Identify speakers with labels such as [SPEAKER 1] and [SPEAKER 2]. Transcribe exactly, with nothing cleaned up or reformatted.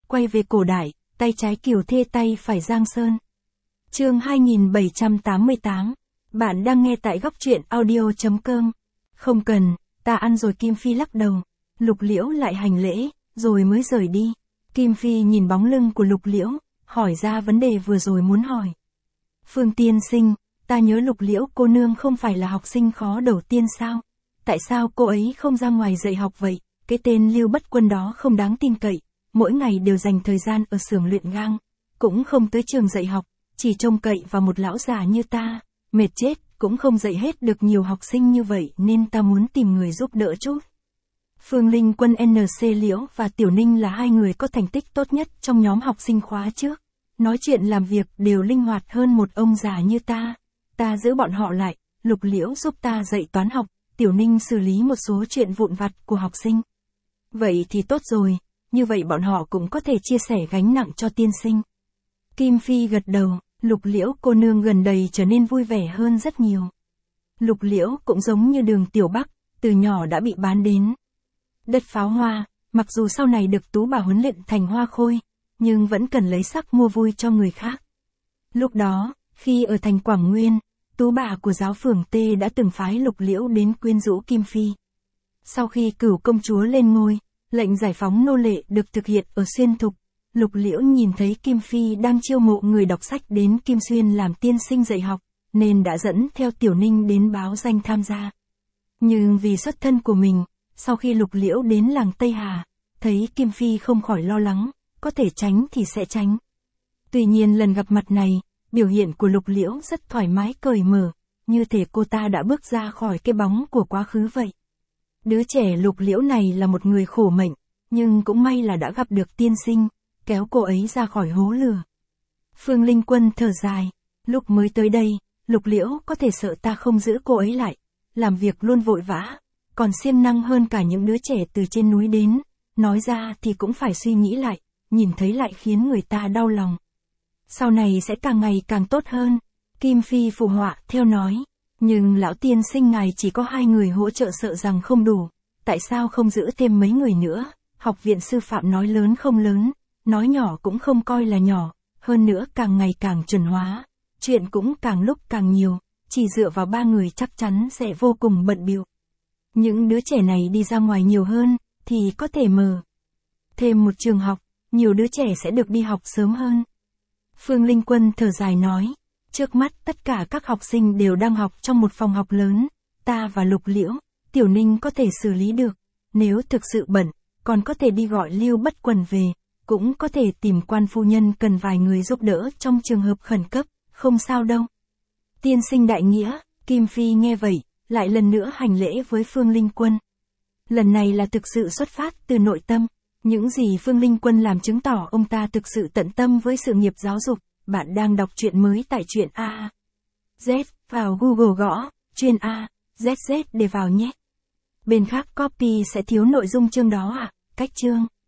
[SPEAKER 1] quay về cổ đại, tay trái Kiều Thê tay phải Giang Sơn. Chương hai nghìn bảy trăm tám mươi tám. Bạn đang nghe tại góc truyện audio chấm com. Không cần, ta ăn rồi. Kim Phi lắc đầu. Lục Liễu lại hành lễ, rồi mới rời đi. Kim Phi nhìn bóng lưng của Lục Liễu, hỏi ra vấn đề vừa rồi muốn hỏi. Phương tiên sinh, ta nhớ Lục Liễu cô nương không phải là học sinh khó đầu tiên sao? Tại sao cô ấy không ra ngoài dạy học vậy? Cái tên Lưu Bất Quân đó không đáng tin cậy, mỗi ngày đều dành thời gian ở xưởng luyện gang, cũng không tới trường dạy học, chỉ trông cậy vào một lão già như ta, mệt chết, cũng không dạy hết được nhiều học sinh như vậy nên ta muốn tìm người giúp đỡ chút. Phương Linh Quân en xê Liễu và Tiểu Ninh là hai người có thành tích tốt nhất trong nhóm học sinh khóa trước. Nói chuyện làm việc đều linh hoạt hơn một ông già như ta. Ta giữ bọn họ lại, Lục Liễu giúp ta dạy toán học, Tiểu Ninh xử lý một số chuyện vụn vặt của học sinh. Vậy thì tốt rồi, như vậy bọn họ cũng có thể chia sẻ gánh nặng cho tiên sinh. Kim Phi gật đầu, Lục Liễu cô nương gần đây trở nên vui vẻ hơn rất nhiều. Lục Liễu cũng giống như Đường Tiểu Bắc, từ nhỏ đã bị bán đến đất pháo hoa, mặc dù sau này được Tú bà huấn luyện thành hoa khôi, nhưng vẫn cần lấy sắc mua vui cho người khác. Lúc đó, khi ở thành Quảng Nguyên, Tú bà của giáo phường T đã từng phái Lục Liễu đến quyến rũ Kim Phi. Sau khi Cửu công chúa lên ngôi, lệnh giải phóng nô lệ được thực hiện ở Xuyên Thục, Lục Liễu nhìn thấy Kim Phi đang chiêu mộ người đọc sách đến Kim Xuyên làm tiên sinh dạy học, nên đã dẫn theo Tiểu Ninh đến báo danh tham gia. Nhưng vì xuất thân của mình, sau khi Lục Liễu đến làng Tây Hà, thấy Kim Phi không khỏi lo lắng, có thể tránh thì sẽ tránh. Tuy nhiên lần gặp mặt này, biểu hiện của Lục Liễu rất thoải mái cởi mở, như thể cô ta đã bước ra khỏi cái bóng của quá khứ vậy. Đứa trẻ Lục Liễu này là một người khổ mệnh, nhưng cũng may là đã gặp được tiên sinh, kéo cô ấy ra khỏi hố lửa. Phương Linh Quân thở dài, lúc mới tới đây, Lục Liễu có thể sợ ta không giữ cô ấy lại, làm việc luôn vội vã, còn siêng năng hơn cả những đứa trẻ từ trên núi đến, nói ra thì cũng phải suy nghĩ lại, nhìn thấy lại khiến người ta đau lòng. Sau này sẽ càng ngày càng tốt hơn, Kim Phi phụ họa theo nói, nhưng lão tiên sinh ngài chỉ có hai người hỗ trợ sợ rằng không đủ, tại sao không giữ thêm mấy người nữa? Học viện sư phạm nói lớn không lớn, nói nhỏ cũng không coi là nhỏ, hơn nữa càng ngày càng chuẩn hóa, chuyện cũng càng lúc càng nhiều, chỉ dựa vào ba người chắc chắn sẽ vô cùng bận bịu. Những đứa trẻ này đi ra ngoài nhiều hơn, thì có thể mở thêm một trường học, nhiều đứa trẻ sẽ được đi học sớm hơn. Phương Linh Quân thở dài nói, trước mắt tất cả các học sinh đều đang học trong một phòng học lớn, ta và Lục Liễu, Tiểu Ninh có thể xử lý được, nếu thực sự bận, còn có thể đi gọi Lưu Bất Quần về, cũng có thể tìm Quan phu nhân cần vài người giúp đỡ trong trường hợp khẩn cấp, không sao đâu. Tiên sinh đại nghĩa, Kim Phi nghe vậy, lại lần nữa hành lễ với Phương Linh Quân. Lần này là thực sự xuất phát từ nội tâm, những gì Phương Linh Quân làm chứng tỏ ông ta thực sự tận tâm với sự nghiệp giáo dục. Bạn đang đọc truyện mới tại truyện A Z, vào Google gõ, chuyên A, Z Z để vào nhé. Bên khác copy sẽ thiếu nội dung chương đó à, cách chương.